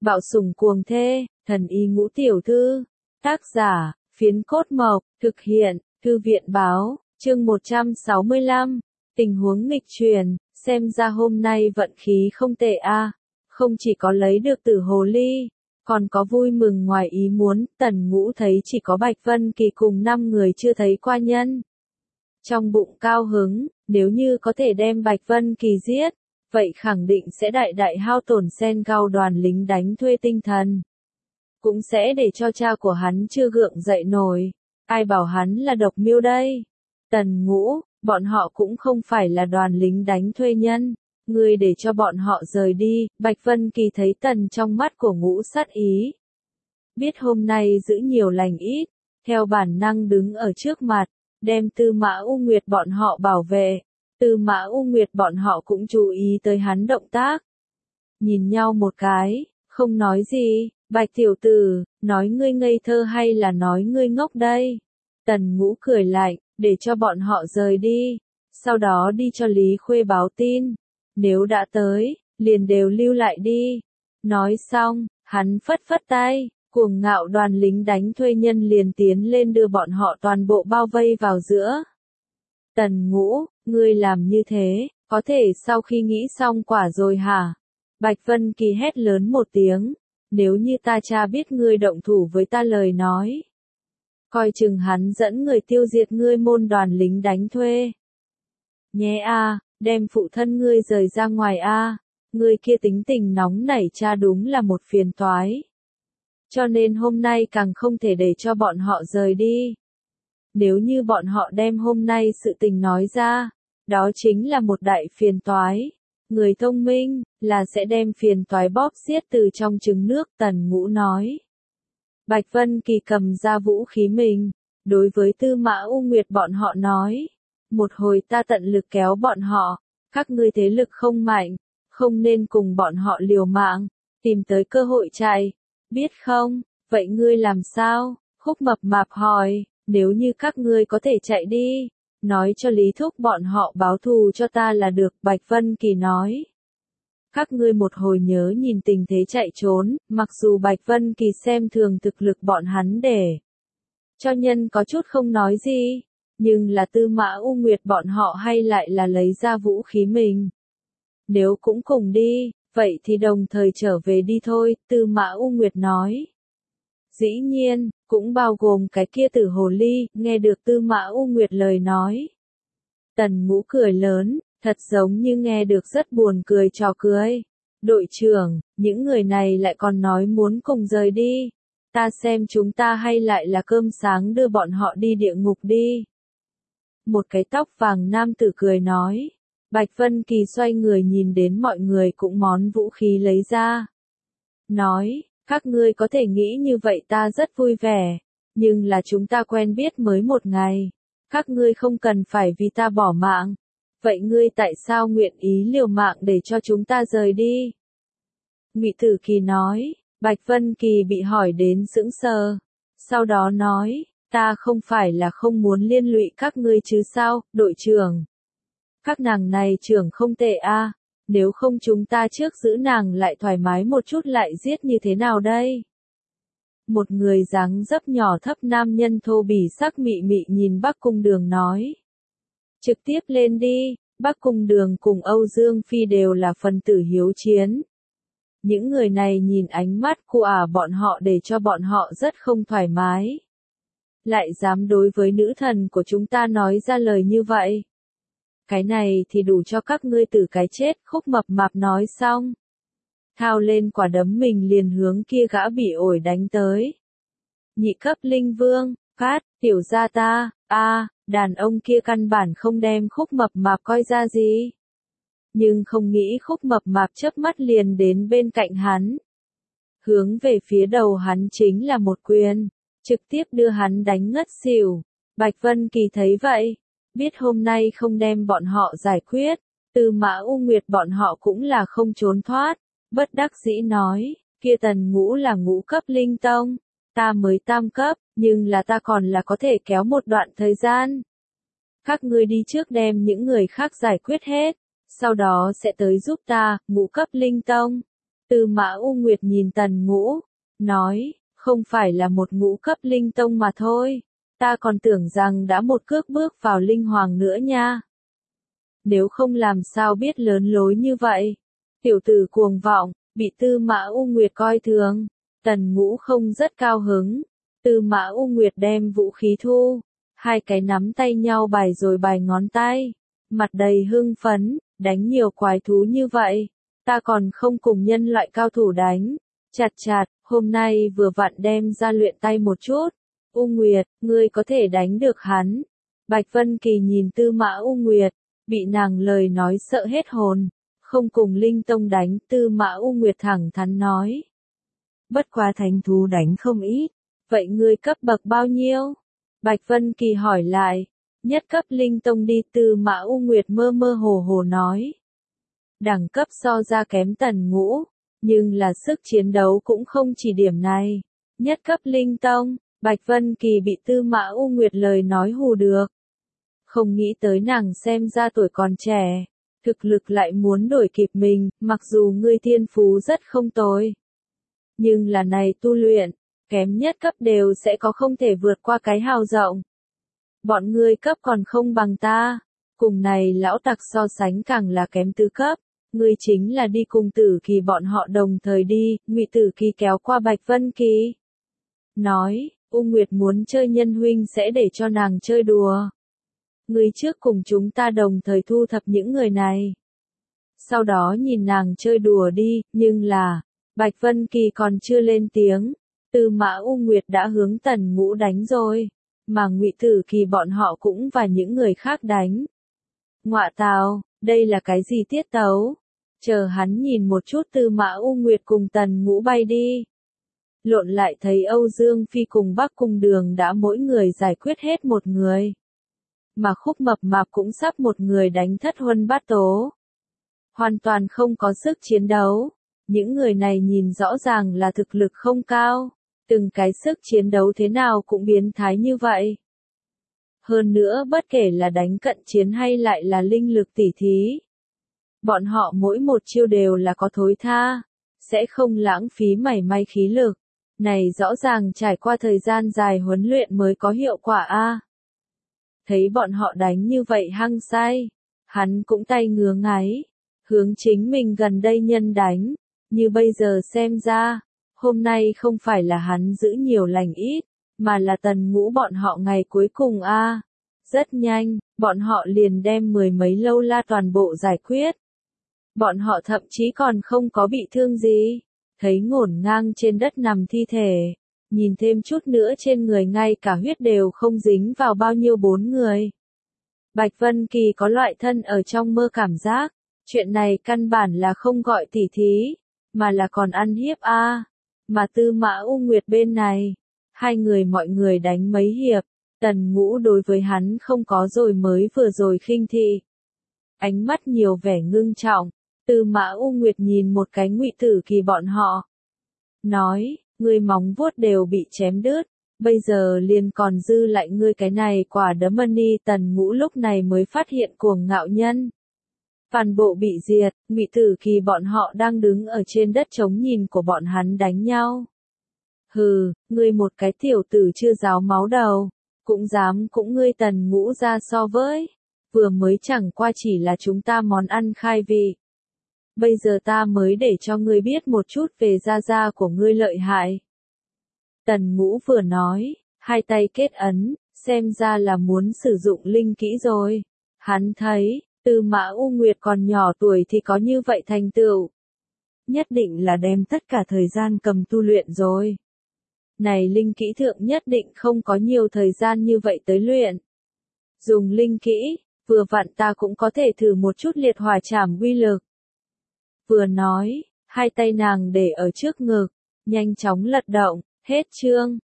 Bạo sủng cuồng thê, thần y ngũ tiểu thư. Tác giả, Phiến Cốt Mộc, thực hiện, Thư viện báo, chương 165. Tình huống nghịch truyền, xem ra hôm nay vận khí không tệ a. Không chỉ có lấy được tử hồ ly, còn có vui mừng ngoài ý muốn, Tần Ngũ thấy chỉ có Bạch Vân Kỳ cùng 5 người chưa thấy qua nhân. Trong bụng cao hứng, nếu như có thể đem Bạch Vân Kỳ giết, vậy khẳng định sẽ đại đại hao tổn Sen Gao đoàn lính đánh thuê tinh thần. Cũng sẽ để cho cha của hắn chưa gượng dậy nổi. Ai bảo hắn là độc miêu đây? Tần Ngũ, bọn họ cũng không phải là đoàn lính đánh thuê nhân. Ngươi để cho bọn họ rời đi. Bạch Vân Kỳ thấy Tần trong mắt của Ngũ sát ý. Biết hôm nay giữ nhiều lành ít, theo bản năng đứng ở trước mặt, đem Tư Mã U Nguyệt bọn họ bảo vệ. Tư Mã U Nguyệt bọn họ cũng chú ý tới hắn động tác. Nhìn nhau một cái, không nói gì. Bạch tiểu tử, nói ngươi ngây thơ hay là nói ngươi ngốc đây? Tần Ngũ cười lạnh, để cho bọn họ rời đi. Sau đó đi cho Lý Khuê báo tin. Nếu đã tới, liền đều lưu lại đi. Nói xong, hắn phất phất tay, cuồng ngạo đoàn lính đánh thuê nhân liền tiến lên đưa bọn họ toàn bộ bao vây vào giữa. Tần Ngũ, ngươi làm như thế, có thể sau khi nghĩ xong quả rồi hả? Bạch Vân Kỳ hét lớn một tiếng. Nếu như ta cha biết ngươi động thủ với ta lời nói, coi chừng hắn dẫn người tiêu diệt ngươi môn đoàn lính đánh thuê. Nhé a, đem phụ thân ngươi rời ra ngoài a, ngươi kia tính tình nóng nảy cha đúng là một phiền toái. Cho nên hôm nay càng không thể để cho bọn họ rời đi. Nếu như bọn họ đem hôm nay sự tình nói ra, đó chính là một đại phiền toái. Người thông minh, là sẽ đem phiền toái bóp xiết từ trong trứng nước, Tần Ngũ nói. Bạch Vân Kỳ cầm ra vũ khí mình, đối với Tư Mã U Nguyệt bọn họ nói. Một hồi ta tận lực kéo bọn họ, các ngươi thế lực không mạnh, không nên cùng bọn họ liều mạng, tìm tới cơ hội chạy, biết không? Vậy ngươi làm sao? Khúc Mập Mạp hỏi, nếu như các ngươi có thể chạy đi, nói cho Lý Thúc bọn họ báo thù cho ta là được, Bạch Vân Kỳ nói. Các ngươi một hồi nhớ nhìn tình thế chạy trốn, mặc dù Bạch Vân Kỳ xem thường thực lực bọn hắn để cho nhân có chút không nói gì, nhưng là Tư Mã U Nguyệt bọn họ hay lại là lấy ra vũ khí mình. Nếu cũng cùng đi, vậy thì đồng thời trở về đi thôi, Tư Mã U Nguyệt nói. Dĩ nhiên, cũng bao gồm cái kia tử hồ ly, nghe được Tư Mã U Nguyệt lời nói. Tần Ngũ cười lớn, thật giống như nghe được rất buồn cười trò cười. Đội trưởng, những người này lại còn nói muốn cùng rời đi. Ta xem chúng ta hay lại là cơm sáng đưa bọn họ đi địa ngục đi. Một cái tóc vàng nam tử cười nói. Bạch Vân Kỳ xoay người nhìn đến mọi người cũng món vũ khí lấy ra. Nói, các ngươi có thể nghĩ như vậy ta rất vui vẻ. Nhưng là chúng ta quen biết mới một ngày. Các ngươi không cần phải vì ta bỏ mạng. Vậy ngươi tại sao nguyện ý liều mạng để cho chúng ta rời đi? Ngụy Tử Kỳ nói. Bạch Vân Kỳ bị hỏi đến sững sờ. Sau đó nói, ta không phải là không muốn liên lụy các ngươi chứ sao, đội trưởng. Các nàng này trưởng không tệ a, nếu không chúng ta trước giữ nàng lại thoải mái một chút lại giết như thế nào đây? Một người dáng dấp nhỏ thấp nam nhân thô bỉ sắc mị mị nhìn Bắc Cung Đường nói. Trực tiếp lên đi, Bắc Cung Đường cùng Âu Dương Phi đều là phần tử hiếu chiến. Những người này nhìn ánh mắt của bọn họ để cho bọn họ rất không thoải mái. Lại dám đối với nữ thần của chúng ta nói ra lời như vậy. Cái này thì đủ cho các ngươi tử cái chết, Khúc Mập Mạp nói xong. Thao lên quả đấm mình liền hướng kia gã bị ổi đánh tới. Nhị cấp linh vương, phát, tiểu gia ta, đàn ông kia căn bản không đem Khúc Mập Mạp coi ra gì. Nhưng không nghĩ Khúc Mập Mạp chớp mắt liền đến bên cạnh hắn. Hướng về phía đầu hắn chính là một quyền, trực tiếp đưa hắn đánh ngất xỉu. Bạch Vân Kỳ thấy vậy, biết hôm nay không đem bọn họ giải quyết, Tư Mã U Nguyệt bọn họ cũng là không trốn thoát, bất đắc dĩ nói, kia Tần Ngũ là ngũ cấp linh tông, ta mới tam cấp, nhưng là ta còn là có thể kéo một đoạn thời gian. Các ngươi đi trước đem những người khác giải quyết hết, sau đó sẽ tới giúp ta, ngũ cấp linh tông. Tư Mã U Nguyệt nhìn Tần Ngũ, nói, không phải là một ngũ cấp linh tông mà thôi, ta còn tưởng rằng đã một cước bước vào linh hoàng nữa nha. Nếu không làm sao biết lớn lối như vậy. Tiểu tử cuồng vọng, bị Tư Mã U Nguyệt coi thường. Tần Ngũ không rất cao hứng. Tư Mã U Nguyệt đem vũ khí thu. Hai cái nắm tay nhau bài rồi bài ngón tay. Mặt đầy hưng phấn, đánh nhiều quái thú như vậy. Ta còn không cùng nhân loại cao thủ đánh. Chặt chặt, hôm nay vừa vặn đem ra luyện tay một chút. U Nguyệt, ngươi có thể đánh được hắn. Bạch Vân Kỳ nhìn Tư Mã U Nguyệt, bị nàng lời nói sợ hết hồn. Không cùng Linh Tông đánh, Tư Mã U Nguyệt thẳng thắn nói. Bất quá thánh thú đánh không ít, vậy ngươi cấp bậc bao nhiêu? Bạch Vân Kỳ hỏi lại, nhất cấp Linh Tông đi. Tư Mã U Nguyệt mơ mơ hồ hồ nói. Đẳng cấp so ra kém Tần Ngũ, nhưng là sức chiến đấu cũng không chỉ điểm này. Nhất cấp Linh Tông, Bạch Vân Kỳ bị Tư Mã U Nguyệt lời nói hù được. Không nghĩ tới nàng xem ra tuổi còn trẻ, thực lực lại muốn đuổi kịp mình, mặc dù ngươi thiên phú rất không tồi. Nhưng là này tu luyện, kém nhất cấp đều sẽ có không thể vượt qua cái hào rộng. Bọn ngươi cấp còn không bằng ta, cùng này lão tặc so sánh càng là kém tứ cấp. Ngươi chính là đi cùng Tử Kỳ bọn họ đồng thời đi. Ngụy Tử Kỳ kéo qua Bạch Vân Kỳ. Nói, U Nguyệt muốn chơi nhân huynh sẽ để cho nàng chơi đùa. Ngươi trước cùng chúng ta đồng thời thu thập những người này. Sau đó nhìn nàng chơi đùa đi, nhưng là, Bạch Vân Kỳ còn chưa lên tiếng. Tư Mã U Nguyệt đã hướng Tần Ngũ đánh rồi, mà Ngụy Tử Kỳ bọn họ cũng và những người khác đánh. Ngọa tào, đây là cái gì tiết tấu? Chờ hắn nhìn một chút Tư Mã U Nguyệt cùng Tần Ngũ bay đi. Lộn lại thấy Âu Dương Phi cùng Bắc Cung Đường đã mỗi người giải quyết hết một người. Mà Khúc Mập Mạp cũng sắp một người đánh thất huân bát tố. Hoàn toàn không có sức chiến đấu. Những người này nhìn rõ ràng là thực lực không cao. Từng cái sức chiến đấu thế nào cũng biến thái như vậy. Hơn nữa bất kể là đánh cận chiến hay lại là linh lực tỉ thí. Bọn họ mỗi một chiêu đều là có thối tha. Sẽ không lãng phí mảy may khí lực. Này rõ ràng trải qua thời gian dài huấn luyện mới có hiệu quả a. Thấy bọn họ đánh như vậy hăng say. Hắn cũng tay ngứa ngáy. Hướng chính mình gần đây nhân đánh. Như bây giờ xem ra. Hôm nay không phải là hắn giữ nhiều lành ít. Mà là Tần Ngũ bọn họ ngày cuối cùng a. Rất nhanh, bọn họ liền đem mười mấy lâu la toàn bộ giải quyết. Bọn họ thậm chí còn không có bị thương gì. Thấy ngổn ngang trên đất nằm thi thể. Nhìn thêm chút nữa trên người ngay cả huyết đều không dính vào bao nhiêu 4 người. Bạch Vân Kỳ có loại thân ở trong mơ cảm giác. Chuyện này căn bản là không gọi tỉ thí. Mà là còn ăn hiếp a. Mà Tư Mã U Nguyệt bên này. Hai người mọi người đánh mấy hiệp. Tần Ngũ đối với hắn không có rồi mới vừa rồi khinh thị. Ánh mắt nhiều vẻ ngưng trọng. Tư Mã U Nguyệt nhìn một cái Ngụy Tử Kỳ bọn họ. Nói, ngươi móng vuốt đều bị chém đứt. Bây giờ liền còn dư lại ngươi cái này quả đấm money. Tần Ngũ lúc này mới phát hiện cuồng ngạo nhân. Toàn bộ bị diệt, Ngụy Tử Kỳ bọn họ đang đứng ở trên đất trống nhìn của bọn hắn đánh nhau. Hừ, ngươi một cái tiểu tử chưa ráo máu đầu, cũng dám cũng ngươi Tần Ngũ ra so với, vừa mới chẳng qua chỉ là chúng ta món ăn khai vị. Bây giờ ta mới để cho ngươi biết một chút về gia gia của ngươi lợi hại. Tần Ngũ vừa nói, hai tay kết ấn, xem ra là muốn sử dụng linh kỹ rồi. Hắn thấy, Tư Mã U Nguyệt còn nhỏ tuổi thì có như vậy thành tựu. Nhất định là đem tất cả thời gian cầm tu luyện rồi. Này linh kỹ thượng nhất định không có nhiều thời gian như vậy tới luyện. Dùng linh kỹ, vừa vặn ta cũng có thể thử một chút liệt hỏa trảm uy lực. Vừa nói, hai tay nàng để ở trước ngực, nhanh chóng lật động, hết chương.